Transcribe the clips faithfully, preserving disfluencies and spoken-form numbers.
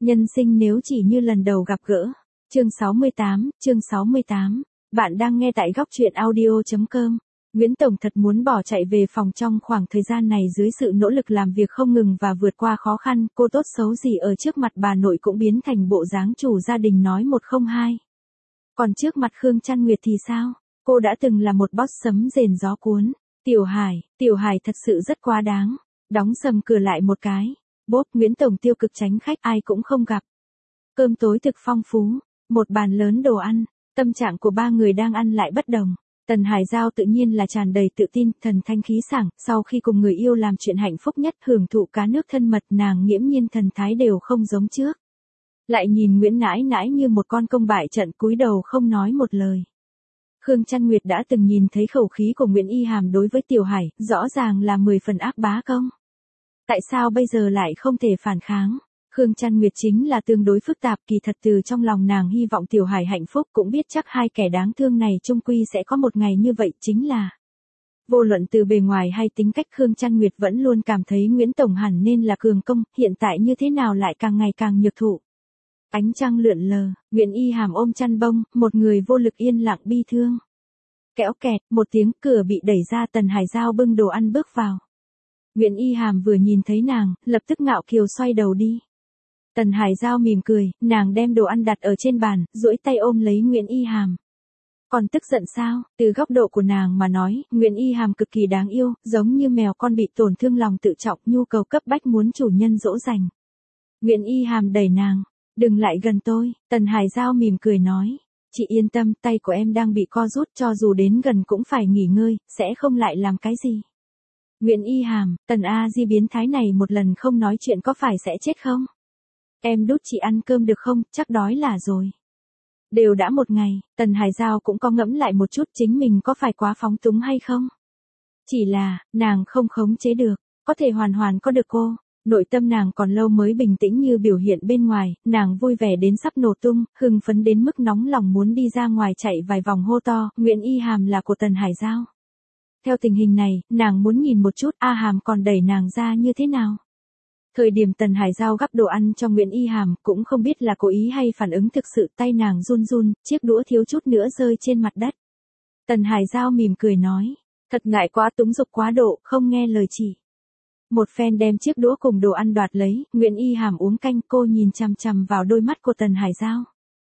Nhân sinh nếu chỉ như lần đầu gặp gỡ. Chương sáu mươi tám, chương sáu mươi tám. Bạn đang nghe tại góc truyện audio.com. Nguyễn Tổng thật muốn bỏ chạy về phòng trong khoảng thời gian này dưới sự nỗ lực làm việc không ngừng và vượt qua khó khăn, cô tốt xấu gì ở trước mặt bà nội cũng biến thành bộ dáng chủ gia đình nói một không hai. Còn trước mặt Khương Trăn Nguyệt thì sao? Cô đã từng là một boss sấm rền gió cuốn. Tiểu Hải, Tiểu Hải thật sự rất quá đáng. Đóng sầm cửa lại một cái. Bốp, Nguyễn Tổng tiêu cực tránh khách ai cũng không gặp. Cơm tối thực phong phú, một bàn lớn đồ ăn, tâm trạng của ba người đang ăn lại bất đồng. Tần Hải Giao tự nhiên là tràn đầy tự tin, thần thanh khí sảng, sau khi cùng người yêu làm chuyện hạnh phúc nhất hưởng thụ cá nước thân mật nàng nghiễm nhiên thần thái đều không giống trước. Lại nhìn Nguyễn Nãi Nãi như một con công bại trận cúi đầu không nói một lời. Khương Trăn Nguyệt đã từng nhìn thấy khẩu khí của Nguyễn Y Hàm đối với Tiểu Hải, rõ ràng là mười phần ác bá công. Tại sao bây giờ lại không thể phản kháng? Khương Trăn Nguyệt chính là tương đối phức tạp, kỳ thật từ trong lòng nàng hy vọng Tiểu Hải hạnh phúc, cũng biết chắc hai kẻ đáng thương này chung quy sẽ có một ngày như vậy, chính là vô luận từ bề ngoài hay tính cách Khương Trăn Nguyệt vẫn luôn cảm thấy Nguyễn Tổng hẳn nên là cường công, hiện tại như thế nào lại càng ngày càng nhược thụ. Ánh trăng lượn lờ, Nguyễn Y Hàm ôm chăn bông, một người vô lực yên lặng bi thương. Kéo kẹt, một tiếng cửa bị đẩy ra, Tần Hải Giao bưng đồ ăn bước vào. Nguyễn Y Hàm vừa nhìn thấy nàng, lập tức ngạo kiều xoay đầu đi. Tần Hải Giao mỉm cười, nàng đem đồ ăn đặt ở trên bàn, duỗi tay ôm lấy Nguyễn Y Hàm. Còn tức giận sao? Từ góc độ của nàng mà nói, Nguyễn Y Hàm cực kỳ đáng yêu, giống như mèo con bị tổn thương lòng tự trọng, nhu cầu cấp bách muốn chủ nhân dỗ dành. Nguyễn Y Hàm đẩy nàng, đừng lại gần tôi, Tần Hải Giao mỉm cười nói. Chị yên tâm, tay của em đang bị co rút, cho dù đến gần cũng phải nghỉ ngơi, sẽ không lại làm cái gì. Nguyễn Y Hàm, Tần A Di biến thái này một lần không nói chuyện có phải sẽ chết không? Em đút chị ăn cơm được không, chắc đói là rồi. Đều đã một ngày, Tần Hải Giao cũng có ngẫm lại một chút chính mình có phải quá phóng túng hay không? Chỉ là, nàng không khống chế được, có thể hoàn hoàn có được cô. Nội tâm nàng còn lâu mới bình tĩnh như biểu hiện bên ngoài, nàng vui vẻ đến sắp nổ tung, hưng phấn đến mức nóng lòng muốn đi ra ngoài chạy vài vòng hô to, Nguyễn Y Hàm là của Tần Hải Giao. Theo tình hình này, nàng muốn nhìn một chút A Hàm còn đẩy nàng ra như thế nào. Thời điểm Tần Hải Giao gắp đồ ăn cho Nguyễn Y Hàm, cũng không biết là cố ý hay phản ứng thực sự, tay nàng run run, chiếc đũa thiếu chút nữa rơi trên mặt đất. Tần Hải Giao mỉm cười nói, thật ngại quá, túng dục quá độ, không nghe lời chị. Một phen đem chiếc đũa cùng đồ ăn đoạt lấy, Nguyễn Y Hàm uống canh, cô nhìn chằm chằm vào đôi mắt của Tần Hải Giao.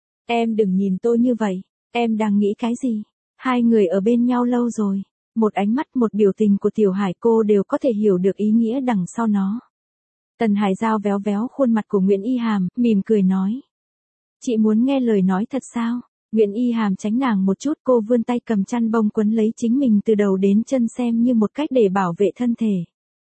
Em đừng nhìn tôi như vậy, em đang nghĩ cái gì? Hai người ở bên nhau lâu rồi, một ánh mắt một biểu tình của Tiểu Hải cô đều có thể hiểu được ý nghĩa đằng sau nó. Tần Hải Giao véo véo khuôn mặt của Nguyễn Y Hàm, mỉm cười nói. Chị muốn nghe lời nói thật sao? Nguyễn Y Hàm tránh nàng một chút, cô vươn tay cầm chăn bông quấn lấy chính mình từ đầu đến chân xem như một cách để bảo vệ thân thể.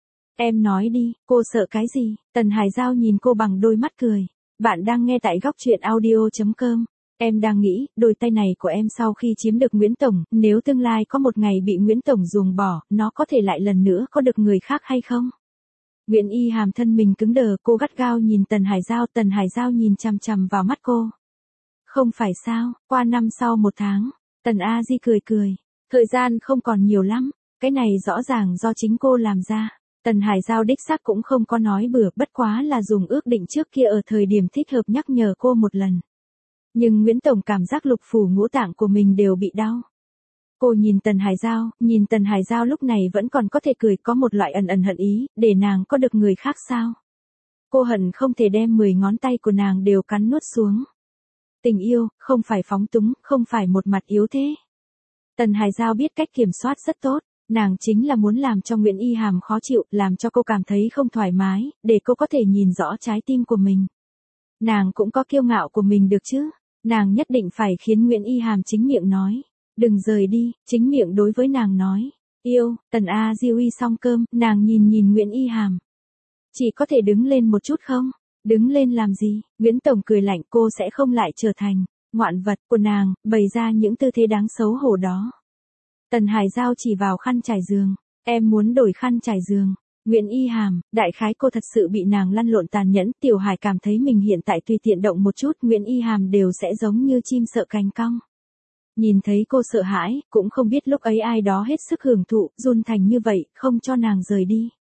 Em nói đi, cô sợ cái gì? Tần Hải Giao nhìn cô bằng đôi mắt cười. Bạn đang nghe tại góc truyện audio.com. Em đang nghĩ, đôi tay này của em sau khi chiếm được Nguyễn Tổng, nếu tương lai có một ngày bị Nguyễn Tổng ruồng bỏ, nó có thể lại lần nữa có được người khác hay không? Nguyễn Y Hàm thân mình cứng đờ, cô gắt gao nhìn Tần Hải Giao, Tần Hải Giao nhìn chằm chằm vào mắt cô. Không phải sao, qua năm sau một tháng, Tần A Di cười cười. Thời gian không còn nhiều lắm, cái này rõ ràng do chính cô làm ra. Tần Hải Giao đích xác cũng không có nói bừa, bất quá là dùng ước định trước kia ở thời điểm thích hợp nhắc nhở cô một lần. Nhưng Nguyễn Tổng cảm giác lục phủ ngũ tạng của mình đều bị đau. Cô nhìn Tần Hải Giao, nhìn Tần Hải Giao lúc này vẫn còn có thể cười, có một loại ẩn ẩn hận ý, để nàng có được người khác sao? Cô hận không thể đem mười ngón tay của nàng đều cắn nuốt xuống. Tình yêu, không phải phóng túng, không phải một mặt yếu thế. Tần Hải Giao biết cách kiểm soát rất tốt, nàng chính là muốn làm cho Nguyễn Y Hàm khó chịu, làm cho cô cảm thấy không thoải mái, để cô có thể nhìn rõ trái tim của mình. Nàng cũng có kiêu ngạo của mình được chứ, nàng nhất định phải khiến Nguyễn Y Hàm chính miệng nói. Đừng rời đi, chính miệng đối với nàng nói. Yêu, Tần A Di uy xong cơm, nàng nhìn nhìn Nguyễn Y Hàm. Chị có thể đứng lên một chút không? Đứng lên làm gì? Nguyễn Tổng cười lạnh, cô sẽ không lại trở thành ngoạn vật của nàng, bày ra những tư thế đáng xấu hổ đó. Tần Hải Giao chỉ vào khăn trải giường. Em muốn đổi khăn trải giường. Nguyễn Y Hàm, đại khái cô thật sự bị nàng lăn lộn tàn nhẫn, Tiểu Hải cảm thấy mình hiện tại tùy tiện động một chút, Nguyễn Y Hàm đều sẽ giống như chim sợ cành cong. Nhìn thấy cô sợ hãi, cũng không biết lúc ấy ai đó hết sức hưởng thụ, run thành như vậy, không cho nàng rời đi.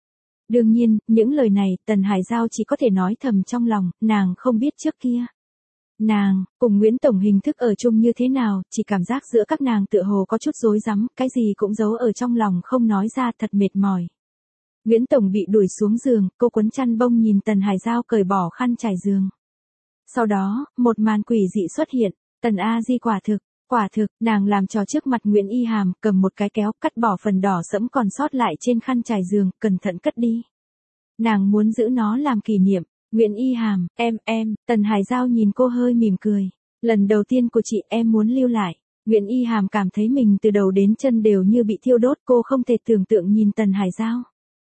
Đương nhiên, những lời này, Tần Hải Giao chỉ có thể nói thầm trong lòng, nàng không biết trước kia. Nàng, cùng Nguyễn Tổng hình thức ở chung như thế nào, chỉ cảm giác giữa các nàng tựa hồ có chút rối rắm, cái gì cũng giấu ở trong lòng không nói ra, thật mệt mỏi. Nguyễn Tổng bị đuổi xuống giường, cô quấn chăn bông nhìn Tần Hải Giao cởi bỏ khăn trải giường. Sau đó, một màn quỷ dị xuất hiện, Tần A Di quả thực, quả thực, nàng làm trò trước mặt Nguyễn Y Hàm, cầm một cái kéo, cắt bỏ phần đỏ sẫm còn sót lại trên khăn trải giường, cẩn thận cất đi. Nàng muốn giữ nó làm kỷ niệm. Nguyễn Y Hàm, em, em, Tần Hải Giao nhìn cô hơi mỉm cười. Lần đầu tiên của chị em muốn lưu lại. Nguyễn Y Hàm cảm thấy mình từ đầu đến chân đều như bị thiêu đốt, cô không thể tưởng tượng nhìn Tần Hải Giao.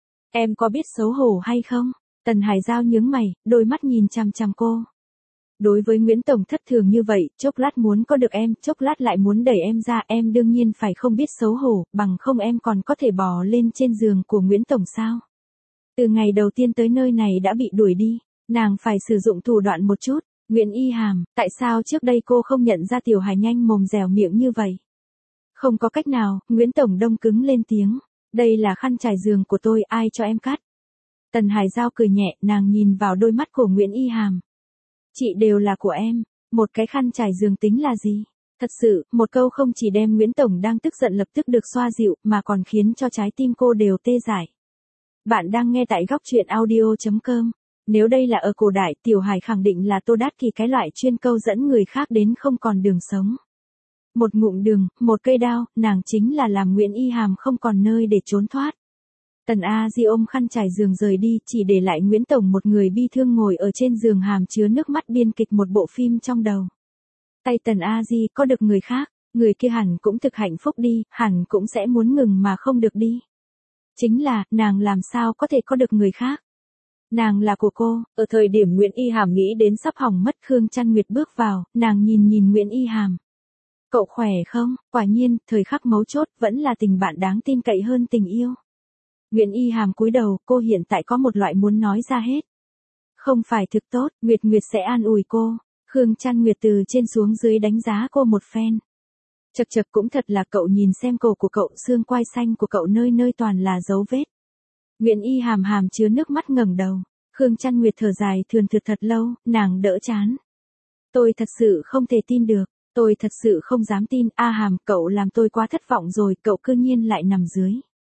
Em có biết xấu hổ hay không? Tần Hải Giao nhướng mày, đôi mắt nhìn chằm chằm cô. Đối với Nguyễn Tổng thất thường như vậy, chốc lát muốn có được em, chốc lát lại muốn đẩy em ra, em đương nhiên phải không biết xấu hổ, bằng không em còn có thể bò lên trên giường của Nguyễn Tổng sao? Từ ngày đầu tiên tới nơi này đã bị đuổi đi, nàng phải sử dụng thủ đoạn một chút. Nguyễn Y Hàm, tại sao trước đây cô không nhận ra Tiểu Hải nhanh mồm dẻo miệng như vậy? Không có cách nào, Nguyễn Tổng đông cứng lên tiếng. Đây là khăn trải giường của tôi, ai cho em cắt? Tần Hải Giao cười nhẹ, nàng nhìn vào đôi mắt của Nguyễn Y Hàm. Chị đều là của em, một cái khăn trải giường tính là gì? Thật sự, một câu không chỉ đem Nguyễn Tổng đang tức giận lập tức được xoa dịu, mà còn khiến cho trái tim cô đều tê dại. Bạn đang nghe tại góc truyện audio chấm com. Nếu đây là ở cổ đại, Tiểu Hải khẳng định là Tô Đát Kỳ, cái loại chuyên câu dẫn người khác đến không còn đường sống. Một ngụm đường, một cây đao, nàng chính là làm Nguyễn Y Hàm không còn nơi để trốn thoát. Tần A Di ôm khăn trải giường rời đi, chỉ để lại Nguyễn Tổng một người bi thương ngồi ở trên giường hàm chứa nước mắt biên kịch một bộ phim trong đầu. Tay Tần A Di có được người khác, người kia hẳn cũng thực hạnh phúc đi, hẳn cũng sẽ muốn ngừng mà không được đi. Chính là, nàng làm sao có thể có được người khác? Nàng là của cô. Ở thời điểm Nguyễn Y Hàm nghĩ đến sắp hỏng mất, Khương Trăn Nguyệt bước vào, nàng nhìn nhìn Nguyễn Y Hàm. Cậu khỏe không? Quả nhiên, thời khắc mấu chốt vẫn là tình bạn đáng tin cậy hơn tình yêu. Nguyễn Y Hàm cúi đầu, cô hiện tại có một loại muốn nói ra hết. Không phải thực tốt, Nguyệt Nguyệt sẽ an ủi cô. Khương Trăn Nguyệt từ trên xuống dưới đánh giá cô một phen. Chật chật, cũng thật là cậu nhìn xem cổ của cậu, xương quai xanh của cậu nơi nơi toàn là dấu vết. Nguyễn Y Hàm hàm chứa nước mắt ngẩng đầu. Khương Trăn Nguyệt thở dài thườn thượt thật lâu, nàng đỡ chán. Tôi thật sự không thể tin được, tôi thật sự không dám tin, A Hàm, cậu làm tôi quá thất vọng rồi, cậu cư nhiên lại nằm dưới.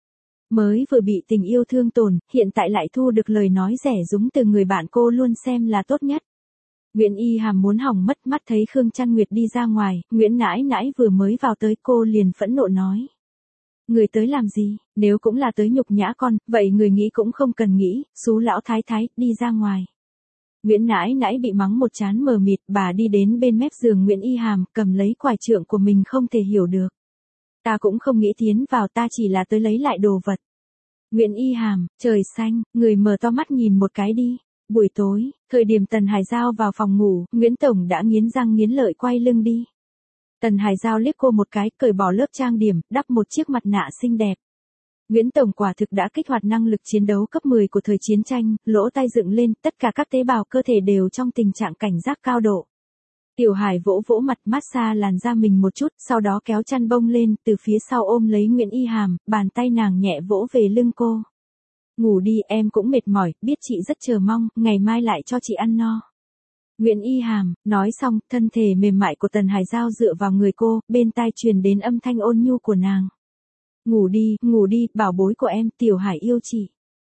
Mới vừa bị tình yêu thương tổn, hiện tại lại thu được lời nói rẻ rúng từ người bạn cô luôn xem là tốt nhất. Nguyễn Y Hàm muốn hỏng mất, mắt thấy Khương Trăn Nguyệt đi ra ngoài, Nguyễn nãi nãi vừa mới vào tới, cô liền phẫn nộ nói. Người tới làm gì, nếu cũng là tới nhục nhã con, vậy người nghĩ cũng không cần nghĩ, xú lão thái thái, đi ra ngoài. Nguyễn nãi nãi bị mắng một chán mờ mịt, bà đi đến bên mép giường Nguyễn Y Hàm, cầm lấy quải trượng của mình không thể hiểu được. Ta cũng không nghĩ tiến vào, ta chỉ là tới lấy lại đồ vật. Nguyễn Y Hàm, trời xanh, người mở to mắt nhìn một cái đi. Buổi tối, thời điểm Tần Hải Giao vào phòng ngủ, Nguyễn Tổng đã nghiến răng nghiến lợi quay lưng đi. Tần Hải Giao liếc cô một cái, cởi bỏ lớp trang điểm, đắp một chiếc mặt nạ xinh đẹp. Nguyễn Tổng quả thực đã kích hoạt năng lực chiến đấu cấp mười của thời chiến tranh, lỗ tai dựng lên, tất cả các tế bào cơ thể đều trong tình trạng cảnh giác cao độ. Tiểu Hải vỗ vỗ mặt, massage làn da mình một chút, sau đó kéo chăn bông lên, từ phía sau ôm lấy Nguyễn Y Hàm, bàn tay nàng nhẹ vỗ về lưng cô. Ngủ đi, em cũng mệt mỏi, biết chị rất chờ mong, ngày mai lại cho chị ăn no. Nguyễn Y Hàm, nói xong, thân thể mềm mại của Tần Hải Giao dựa vào người cô, bên tai truyền đến âm thanh ôn nhu của nàng. Ngủ đi, ngủ đi, bảo bối của em, Tiểu Hải yêu chị.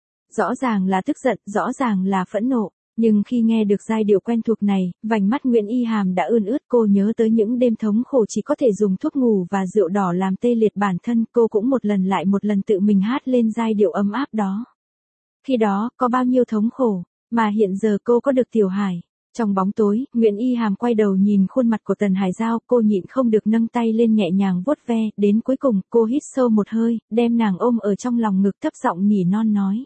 Rõ ràng là tức giận, rõ ràng là phẫn nộ, nhưng khi nghe được giai điệu quen thuộc này, vành mắt Nguyễn Y Hàm đã ươn ướt, cô nhớ tới những đêm thống khổ chỉ có thể dùng thuốc ngủ và rượu đỏ làm tê liệt bản thân, cô cũng một lần lại một lần tự mình hát lên giai điệu ấm áp đó. Khi đó, có bao nhiêu thống khổ, mà hiện giờ cô có được Tiểu Hải. Trong bóng tối, Nguyễn Y Hàm quay đầu nhìn khuôn mặt của Tần Hải Giao, cô nhịn không được nâng tay lên nhẹ nhàng vuốt ve, đến cuối cùng, cô hít sâu một hơi, đem nàng ôm ở trong lòng ngực, thấp giọng nỉ non nói.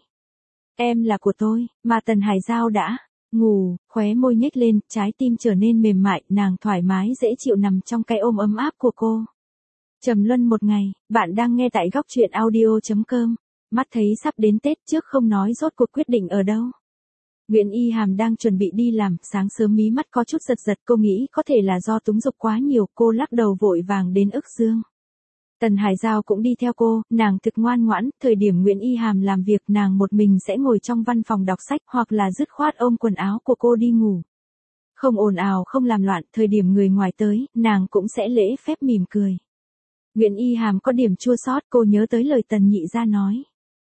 Em là của tôi, mà Tần Hải Giao đã ngủ, khóe môi nhếch lên, trái tim trở nên mềm mại, nàng thoải mái dễ chịu nằm trong cái ôm ấm áp của cô. Trầm luân một ngày, bạn đang nghe tại góc truyện audio chấm com. Mắt thấy sắp đến Tết, trước không nói rốt cuộc quyết định ở đâu. Nguyễn Y Hàm đang chuẩn bị đi làm, sáng sớm mí mắt có chút giật giật, cô nghĩ có thể là do túng dục quá nhiều, cô lắc đầu vội vàng đến Ức Dương. Tần Hải Giao cũng đi theo cô, nàng thực ngoan ngoãn, thời điểm Nguyễn Y Hàm làm việc nàng một mình sẽ ngồi trong văn phòng đọc sách hoặc là dứt khoát ôm quần áo của cô đi ngủ. Không ồn ào không làm loạn, thời điểm người ngoài tới, nàng cũng sẽ lễ phép mỉm cười. Nguyễn Y Hàm có điểm chua xót, cô nhớ tới lời Tần Nhị Gia nói.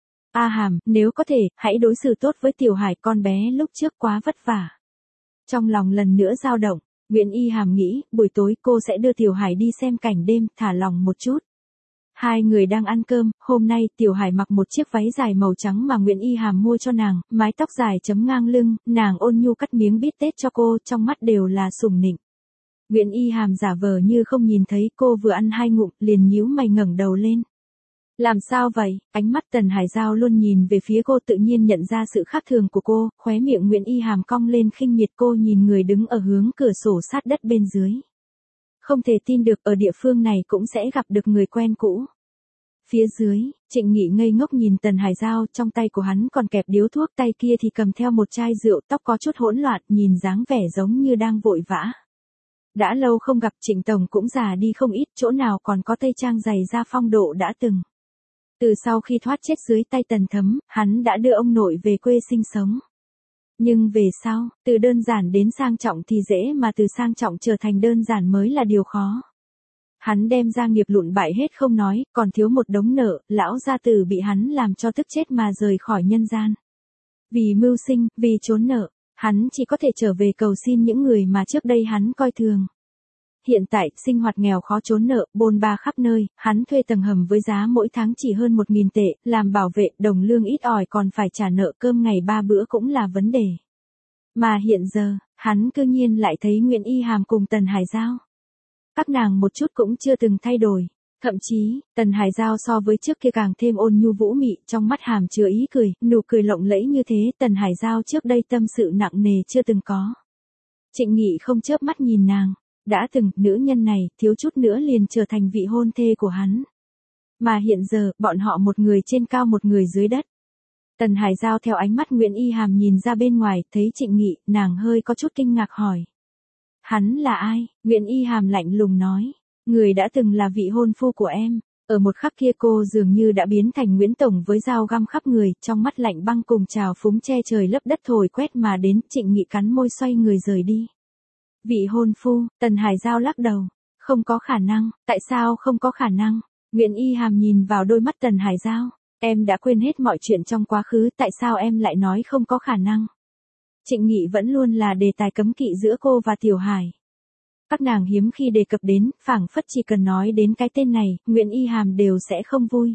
A Hàm, nếu có thể, hãy đối xử tốt với Tiểu Hải, con bé lúc trước quá vất vả. Trong lòng lần nữa dao động, Nguyễn Y Hàm nghĩ, buổi tối cô sẽ đưa Tiểu Hải đi xem cảnh đêm, thả lòng một chút. Hai người đang ăn cơm, hôm nay Tiểu Hải mặc một chiếc váy dài màu trắng mà Nguyễn Y Hàm mua cho nàng, mái tóc dài chấm ngang lưng, nàng ôn nhu cắt miếng bít tết cho cô, trong mắt đều là sủng nịnh. Nguyễn Y Hàm giả vờ như không nhìn thấy, cô vừa ăn hai ngụm, liền nhíu mày ngẩng đầu lên. Làm sao vậy? Ánh mắt Tần Hải Giao luôn nhìn về phía cô, tự nhiên nhận ra sự khác thường của cô, khóe miệng Nguyễn Y Hàm cong lên khinh miệt. Cô nhìn người đứng ở hướng cửa sổ sát đất bên dưới. Không thể tin được ở địa phương này cũng sẽ gặp được người quen cũ. Phía dưới, Trịnh Nghị ngây ngốc nhìn Tần Hải Giao, trong tay của hắn còn kẹp điếu thuốc, tay kia thì cầm theo một chai rượu, tóc có chút hỗn loạn, nhìn dáng vẻ giống như đang vội vã. Đã lâu không gặp, Trịnh Tổng cũng già đi không ít, chỗ nào còn có tây trang dày da phong độ đã từng. Từ sau khi thoát chết dưới tay Tần Thấm, hắn đã đưa ông nội về quê sinh sống. Nhưng về sau, từ đơn giản đến sang trọng thì dễ, mà từ sang trọng trở thành đơn giản mới là điều khó. Hắn đem gia nghiệp lụn bại hết không nói, còn thiếu một đống nợ, lão gia tử bị hắn làm cho tức chết mà rời khỏi nhân gian. Vì mưu sinh, vì trốn nợ, hắn chỉ có thể trở về cầu xin những người mà trước đây hắn coi thường. Hiện tại, sinh hoạt nghèo khó trốn nợ, bôn ba khắp nơi, hắn thuê tầng hầm với giá mỗi tháng chỉ hơn một nghìn tệ, làm bảo vệ, đồng lương ít ỏi còn phải trả nợ, cơm ngày ba bữa cũng là vấn đề. Mà hiện giờ, hắn cư nhiên lại thấy Nguyễn Y Hàm cùng Tần Hải Giao. Các nàng một chút cũng chưa từng thay đổi. Thậm chí, Tần Hải Giao so với trước kia càng thêm ôn nhu vũ mị, trong mắt hàm chứa ý cười, nụ cười lộng lẫy như thế, Tần Hải Giao trước đây tâm sự nặng nề chưa từng có. Trịnh Nghị không chớp mắt nhìn nàng, đã từng, nữ nhân này, thiếu chút nữa liền trở thành vị hôn thê của hắn. Mà hiện giờ, bọn họ một người trên cao một người dưới đất. Tần Hải Giao theo ánh mắt Nguyễn Y Hàm nhìn ra bên ngoài, thấy Trịnh Nghị, nàng hơi có chút kinh ngạc hỏi. Hắn là ai? Nguyễn Y Hàm lạnh lùng nói. Người đã từng là vị hôn phu của em. Ở một khắc kia cô dường như đã biến thành Nguyễn Tổng với dao găm khắp người, trong mắt lạnh băng cùng trào phúng che trời lấp đất thổi quét mà đến. Trịnh Nghị cắn môi xoay người rời đi. Vị hôn phu, Tần Hải Giao lắc đầu. Không có khả năng, tại sao không có khả năng? Nguyễn Y Hàm nhìn vào đôi mắt Tần Hải Giao. Em đã quên hết mọi chuyện trong quá khứ, tại sao em lại nói không có khả năng? Trịnh Nghị vẫn luôn là đề tài cấm kỵ giữa cô và Tiểu Hải. Các nàng hiếm khi đề cập đến, phảng phất chỉ cần nói đến cái tên này, Nguyễn Y Hàm đều sẽ không vui.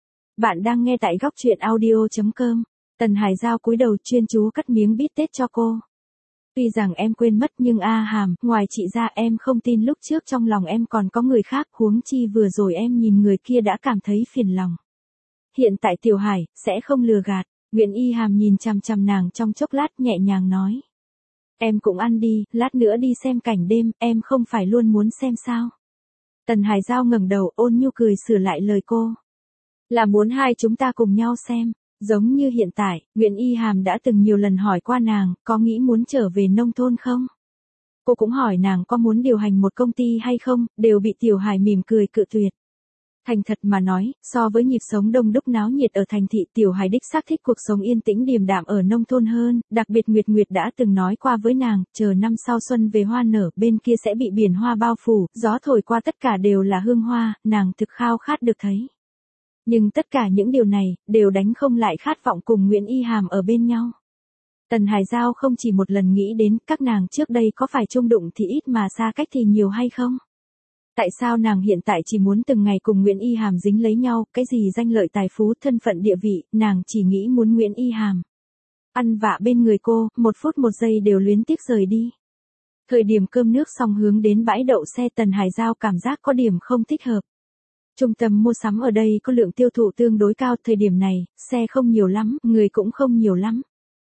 Bạn đang nghe tại góc truyện audio chấm com. Tần Hải Giao cúi đầu chuyên chú cắt miếng bít tết cho cô. Tuy rằng em quên mất nhưng A Hàm, ngoài chị ra em không tin lúc trước trong lòng em còn có người khác, huống chi vừa rồi em nhìn người kia đã cảm thấy phiền lòng. Hiện tại Tiểu Hải, sẽ không lừa gạt. Nguyễn Y Hàm nhìn chằm chằm nàng trong chốc lát nhẹ nhàng nói. Em cũng ăn đi, lát nữa đi xem cảnh đêm, em không phải luôn muốn xem sao. Tần Hải Giao ngẩng đầu ôn nhu cười sửa lại lời cô. Là muốn hai chúng ta cùng nhau xem. Giống như hiện tại, Nguyễn Y Hàm đã từng nhiều lần hỏi qua nàng, có nghĩ muốn trở về nông thôn không? Cô cũng hỏi nàng có muốn điều hành một công ty hay không, đều bị Tiểu Hải mỉm cười cự tuyệt. Thành thật mà nói, so với nhịp sống đông đúc náo nhiệt ở thành thị, Tiểu Hải đích xác thích cuộc sống yên tĩnh điềm đạm ở nông thôn hơn, đặc biệt Nguyệt Nguyệt đã từng nói qua với nàng, chờ năm sau xuân về hoa nở, bên kia sẽ bị biển hoa bao phủ, gió thổi qua tất cả đều là hương hoa, nàng thực khao khát được thấy. Nhưng tất cả những điều này, đều đánh không lại khát vọng cùng Nguyễn Y Hàm ở bên nhau. Tần Hải Giao không chỉ một lần nghĩ đến, các nàng trước đây có phải chung đụng thì ít mà xa cách thì nhiều hay không? Tại sao nàng hiện tại chỉ muốn từng ngày cùng Nguyễn Y Hàm dính lấy nhau, cái gì danh lợi tài phú, thân phận địa vị, nàng chỉ nghĩ muốn Nguyễn Y Hàm ăn vạ bên người cô, một phút một giây đều luyến tiếc rời đi. Thời điểm cơm nước xong hướng đến bãi đậu xe, Tần Hải Giao cảm giác có điểm không thích hợp. Trung tâm mua sắm ở đây có lượng tiêu thụ tương đối cao, thời điểm này, xe không nhiều lắm, người cũng không nhiều lắm.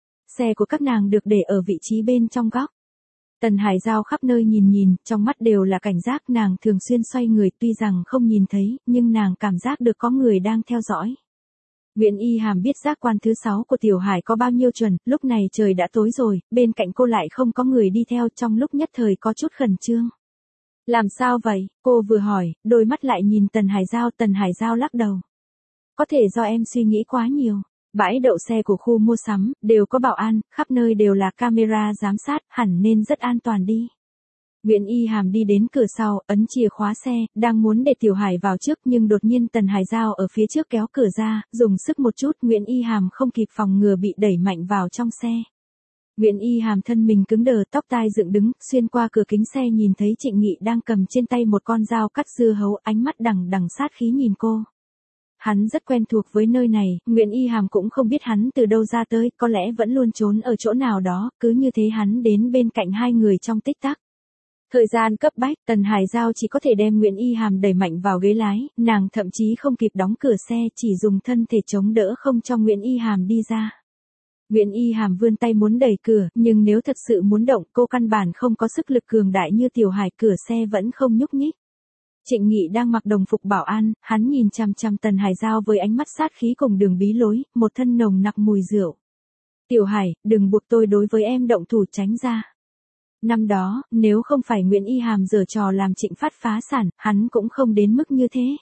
Xe của các nàng được để ở vị trí bên trong góc. Tần Hải Giao khắp nơi nhìn nhìn, trong mắt đều là cảnh giác, nàng thường xuyên xoay người, tuy rằng không nhìn thấy, nhưng nàng cảm giác được có người đang theo dõi. Nguyễn Y Hàm biết giác quan thứ sáu của Tiểu Hải có bao nhiêu chuẩn, lúc này trời đã tối rồi, bên cạnh cô lại không có người đi theo, trong lúc nhất thời có chút khẩn trương. Làm sao vậy? Cô vừa hỏi, đôi mắt lại nhìn Tần Hải Giao, Tần Hải Giao lắc đầu. Có thể do em suy nghĩ quá nhiều. Bãi đậu xe của khu mua sắm, đều có bảo an, khắp nơi đều là camera giám sát, hẳn nên rất an toàn đi. Nguyễn Y Hàm đi đến cửa sau, ấn chìa khóa xe, đang muốn để Tiểu Hải vào trước nhưng đột nhiên Tần Hải Giao ở phía trước kéo cửa ra, dùng sức một chút, Nguyễn Y Hàm không kịp phòng ngừa bị đẩy mạnh vào trong xe. Nguyễn Y Hàm thân mình cứng đờ, tóc tai dựng đứng, xuyên qua cửa kính xe nhìn thấy Trịnh Nghị đang cầm trên tay một con dao cắt dưa hấu, ánh mắt đằng đằng sát khí nhìn cô. Hắn rất quen thuộc với nơi này, Nguyễn Y Hàm cũng không biết hắn từ đâu ra tới, có lẽ vẫn luôn trốn ở chỗ nào đó, cứ như thế hắn đến bên cạnh hai người trong tích tắc. Thời gian cấp bách, Tần Hải Giao chỉ có thể đem Nguyễn Y Hàm đẩy mạnh vào ghế lái, nàng thậm chí không kịp đóng cửa xe, chỉ dùng thân thể chống đỡ không cho Nguyễn Y Hàm đi ra. Nguyễn Y Hàm vươn tay muốn đẩy cửa, nhưng nếu thật sự muốn động, cô căn bản không có sức lực cường đại như Tiểu Hải, cửa xe vẫn không nhúc nhích. Trịnh Nghị đang mặc đồng phục bảo an, hắn nhìn chằm chằm Tần Hải Giao với ánh mắt sát khí cùng đường bí lối, một thân nồng nặc mùi rượu. Tiểu Hải, đừng buộc tôi đối với em động thủ, tránh ra. Năm đó, nếu không phải Nguyễn Y Hàm giở trò làm Trịnh Phát phá sản, hắn cũng không đến mức như thế.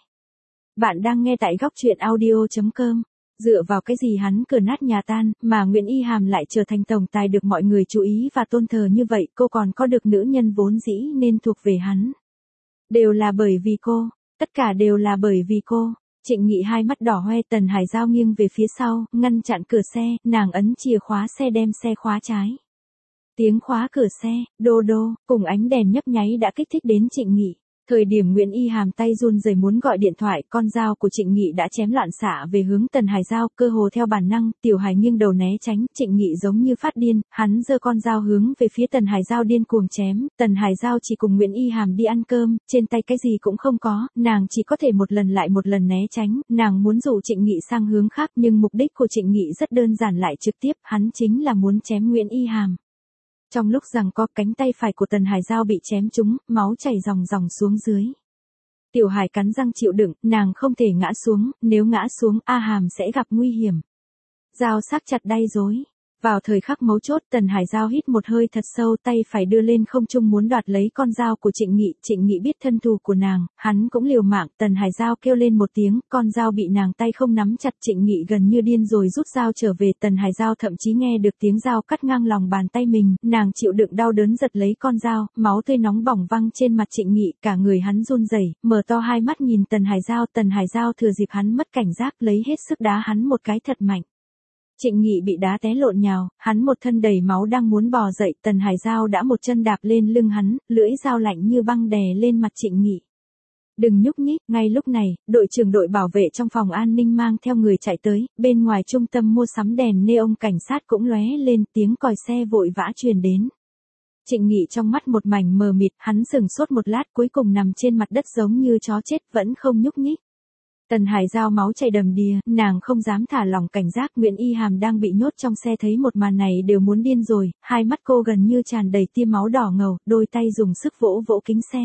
Bạn đang nghe tại góc truyện audio chấm com. Dựa vào cái gì hắn cửa nát nhà tan, mà Nguyễn Y Hàm lại trở thành tổng tài được mọi người chú ý và tôn thờ như vậy, cô còn có được nữ nhân vốn dĩ nên thuộc về hắn. Đều là bởi vì cô, tất cả đều là bởi vì cô. Trịnh Nghị hai mắt đỏ hoe, Tần Hải Giao nghiêng về phía sau, ngăn chặn cửa xe, nàng ấn chìa khóa xe đem xe khóa trái. Tiếng khóa cửa xe, đô đô, cùng ánh đèn nhấp nháy đã kích thích đến Trịnh Nghị. Thời điểm Nguyễn Y Hàm tay run rẩy muốn gọi điện thoại, con dao của Trịnh Nghị đã chém loạn xạ về hướng Tần Hải Giao, cơ hồ theo bản năng, Tiểu Hải nghiêng đầu né tránh, Trịnh Nghị giống như phát điên, hắn giơ con dao hướng về phía Tần Hải Giao điên cuồng chém, Tần Hải Giao chỉ cùng Nguyễn Y Hàm đi ăn cơm, trên tay cái gì cũng không có, nàng chỉ có thể một lần lại một lần né tránh, nàng muốn dụ Trịnh Nghị sang hướng khác nhưng mục đích của Trịnh Nghị rất đơn giản lại trực tiếp, hắn chính là muốn chém Nguyễn Y Hàm. Trong lúc giằng co, cánh tay phải của Tần Hải Giao bị chém trúng, máu chảy ròng ròng xuống dưới. Tiểu Hải cắn răng chịu đựng, nàng không thể ngã xuống, nếu ngã xuống A Hàm sẽ gặp nguy hiểm. Dao sắc chặt đay rối. Vào thời khắc mấu chốt, Tần Hải Giao hít một hơi thật sâu, tay phải đưa lên không trung muốn đoạt lấy con dao của Trịnh Nghị, Trịnh Nghị biết thân thù của nàng, hắn cũng liều mạng, Tần Hải Giao kêu lên một tiếng, con dao bị nàng tay không nắm chặt, Trịnh Nghị gần như điên rồi rút dao trở về, Tần Hải Giao thậm chí nghe được tiếng dao cắt ngang lòng bàn tay mình, nàng chịu đựng đau đớn giật lấy con dao, máu tươi nóng bỏng văng trên mặt Trịnh Nghị, cả người hắn run rẩy, mở to hai mắt nhìn Tần Hải Giao, Tần Hải Giao thừa dịp hắn mất cảnh giác lấy hết sức đá hắn một cái thật mạnh. Trịnh Nghị bị đá té lộn nhào, hắn một thân đầy máu đang muốn bò dậy, Tần Hải Giao đã một chân đạp lên lưng hắn, lưỡi dao lạnh như băng đè lên mặt Trịnh Nghị. Đừng nhúc nhích, ngay lúc này, đội trưởng đội bảo vệ trong phòng an ninh mang theo người chạy tới, bên ngoài trung tâm mua sắm đèn neon cảnh sát cũng lóe lên, tiếng còi xe vội vã truyền đến. Trịnh Nghị trong mắt một mảnh mờ mịt, hắn sững sốt một lát cuối cùng nằm trên mặt đất giống như chó chết vẫn không nhúc nhích. Tần Hải Giao máu chảy đầm đìa, nàng không dám thả lỏng cảnh giác, Nguyễn Y Hàm đang bị nhốt trong xe thấy một màn này đều muốn điên rồi, hai mắt cô gần như tràn đầy tia máu đỏ ngầu, đôi tay dùng sức vỗ vỗ kính xe.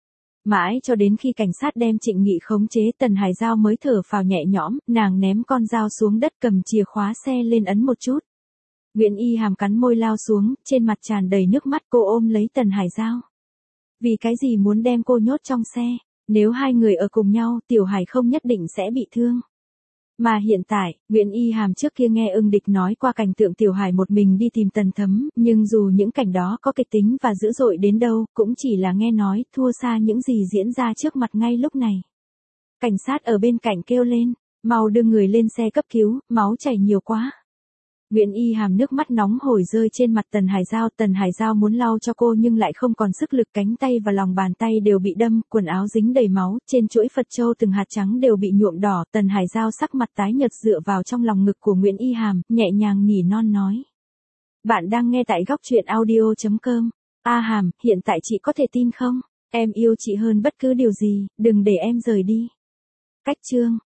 Mãi cho đến khi cảnh sát đem Trịnh Nghị khống chế, Tần Hải Giao mới thở phào nhẹ nhõm, nàng ném con dao xuống đất cầm chìa khóa xe lên ấn một chút. Nguyễn Y Hàm cắn môi lao xuống, trên mặt tràn đầy nước mắt, cô ôm lấy Tần Hải Giao. Vì cái gì muốn đem cô nhốt trong xe? Nếu hai người ở cùng nhau, Tiểu Hải không nhất định sẽ bị thương. Mà hiện tại, Nguyễn Y Hàm trước kia nghe Ưng Địch nói qua cảnh tượng Tiểu Hải một mình đi tìm Tần Thấm, nhưng dù những cảnh đó có kịch tính và dữ dội đến đâu, cũng chỉ là nghe nói, thua xa những gì diễn ra trước mặt ngay lúc này. Cảnh sát ở bên cạnh kêu lên, mau đưa người lên xe cấp cứu, máu chảy nhiều quá. Nguyễn Y Hàm nước mắt nóng hổi rơi trên mặt Tần Hải Giao, Tần Hải Giao muốn lau cho cô nhưng lại không còn sức lực, cánh tay và lòng bàn tay đều bị đâm, quần áo dính đầy máu, trên chuỗi Phật châu từng hạt trắng đều bị nhuộm đỏ, Tần Hải Giao sắc mặt tái nhợt dựa vào trong lòng ngực của Nguyễn Y Hàm, nhẹ nhàng nỉ non nói. Bạn đang nghe tại góc truyện audio chấm com. A Hàm, hiện tại chị có thể tin không? Em yêu chị hơn bất cứ điều gì, đừng để em rời đi. Cách chương